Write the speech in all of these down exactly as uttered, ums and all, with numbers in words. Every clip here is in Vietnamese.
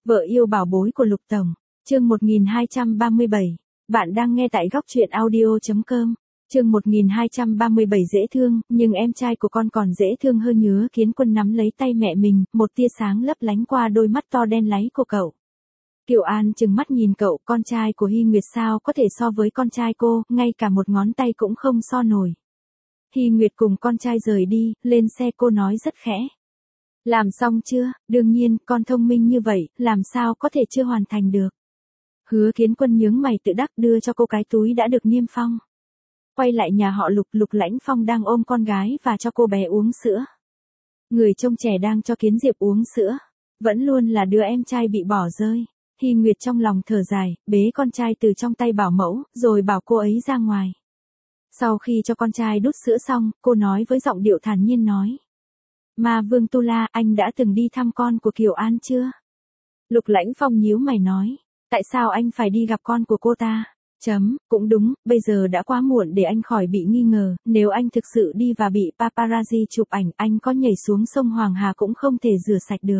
Vợ yêu bảo bối của Lục Tổng, chương một nghìn hai trăm ba mươi bảy. Bạn đang nghe tại góc truyện audio chấm com. Chương một nghìn hai trăm ba mươi bảy dễ thương, nhưng em trai của con còn dễ thương hơn. Hứa Kiến Quân nắm lấy tay mẹ mình, một tia sáng lấp lánh qua đôi mắt to đen láy của cậu. Kiều An trừng mắt nhìn cậu, con trai của Hy Nguyệt sao có thể so với con trai cô, ngay cả một ngón tay cũng không so nổi. Hy Nguyệt cùng con trai rời đi, lên xe cô nói rất khẽ. Làm xong chưa? Đương nhiên, con thông minh như vậy, làm sao có thể chưa hoàn thành được. Hứa Kiến Quân nhướng mày tự đắc đưa cho cô cái túi đã được niêm phong. Quay lại nhà họ Lục, Lục Lãnh Phong đang ôm con gái và cho cô bé uống sữa. Người trông trẻ đang cho Kiến Diệp uống sữa. Vẫn luôn là đứa em trai bị bỏ rơi. Hy Nguyệt trong lòng thở dài, bế con trai từ trong tay bảo mẫu, rồi bảo cô ấy ra ngoài. Sau khi cho con trai đút sữa xong, cô nói với giọng điệu thản nhiên nói. Ma Vương Tu La, anh đã từng đi thăm con của Kiều An chưa? Lục Lãnh Phong nhíu mày nói. Tại sao anh phải đi gặp con của cô ta? Chấm, cũng đúng, bây giờ đã quá muộn để anh khỏi bị nghi ngờ, nếu anh thực sự đi và bị paparazzi chụp ảnh, anh có nhảy xuống sông Hoàng Hà cũng không thể rửa sạch được.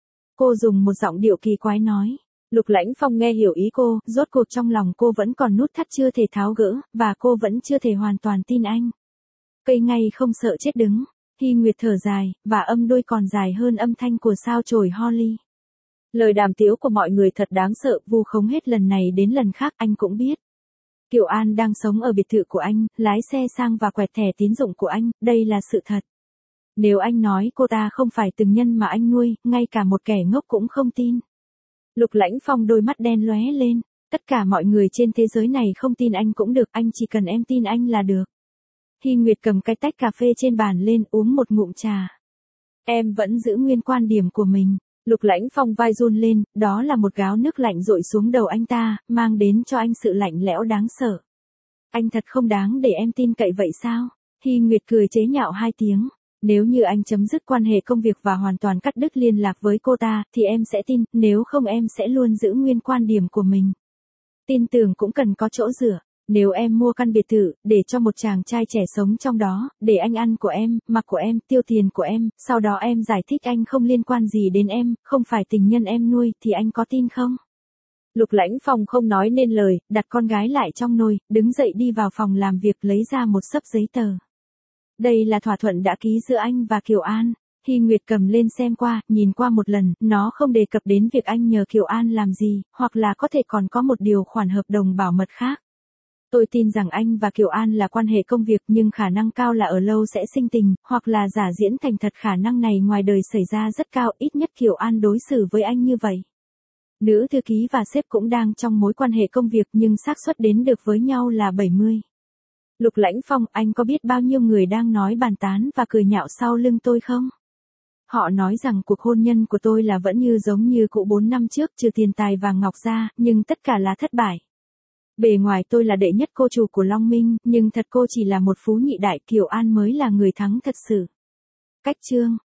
Cô dùng một giọng điệu kỳ quái nói. Lục Lãnh Phong nghe hiểu ý cô, rốt cuộc trong lòng cô vẫn còn nút thắt chưa thể tháo gỡ, và cô vẫn chưa thể hoàn toàn tin anh. Cây ngay không sợ chết đứng. Hy Nguyệt thở dài, và âm đôi còn dài hơn âm thanh của sao chổi Holly. Lời đàm tiếu của mọi người thật đáng sợ, vu khống hết lần này đến lần khác, anh cũng biết. Kiều An đang sống ở biệt thự của anh, lái xe sang và quẹt thẻ tín dụng của anh, đây là sự thật. Nếu anh nói cô ta không phải từng nhân mà anh nuôi, ngay cả một kẻ ngốc cũng không tin. Lục Lãnh Phong đôi mắt đen lóe lên, tất cả mọi người trên thế giới này không tin anh cũng được, anh chỉ cần em tin anh là được. Hy Nguyệt cầm cái tách cà phê trên bàn lên, uống một ngụm trà. Em vẫn giữ nguyên quan điểm của mình. Lục Lãnh Phong vai run lên, đó là một gáo nước lạnh dội xuống đầu anh ta, mang đến cho anh sự lạnh lẽo đáng sợ. Anh thật không đáng để em tin cậy vậy sao? Hy Nguyệt cười chế nhạo hai tiếng. Nếu như anh chấm dứt quan hệ công việc và hoàn toàn cắt đứt liên lạc với cô ta, thì em sẽ tin, nếu không em sẽ luôn giữ nguyên quan điểm của mình. Tin tưởng cũng cần có chỗ dựa. Nếu em mua căn biệt thự, để cho một chàng trai trẻ sống trong đó, để anh ăn của em, mặc của em, tiêu tiền của em, sau đó em giải thích anh không liên quan gì đến em, không phải tình nhân em nuôi, thì anh có tin không? Lục Lãnh Phong không nói nên lời, đặt con gái lại trong nồi, đứng dậy đi vào phòng làm việc lấy ra một xấp giấy tờ. Đây là thỏa thuận đã ký giữa anh và Kiều An. Hy Nguyệt cầm lên xem qua, nhìn qua một lần, nó không đề cập đến việc anh nhờ Kiều An làm gì, hoặc là có thể còn có một điều khoản hợp đồng bảo mật khác. Tôi tin rằng anh và Kiều An là quan hệ công việc, nhưng khả năng cao là ở lâu sẽ sinh tình, hoặc là giả diễn thành thật. Khả năng này ngoài đời xảy ra rất cao, ít nhất Kiều An đối xử với anh như vậy. Nữ thư ký và sếp cũng đang trong mối quan hệ công việc, nhưng xác suất đến được với nhau là bảy mươi. Lục Lãnh Phong, anh có biết bao nhiêu người đang nói bàn tán và cười nhạo sau lưng tôi không? Họ nói rằng cuộc hôn nhân của tôi là vẫn như giống như cũ bốn năm trước, trừ tiền tài vàng ngọc ra, nhưng tất cả là thất bại. Bề ngoài tôi là đệ nhất cô chủ của Long Minh, nhưng thật cô chỉ là một phú nhị đại, Kiều An mới là người thắng thật sự. Cách chương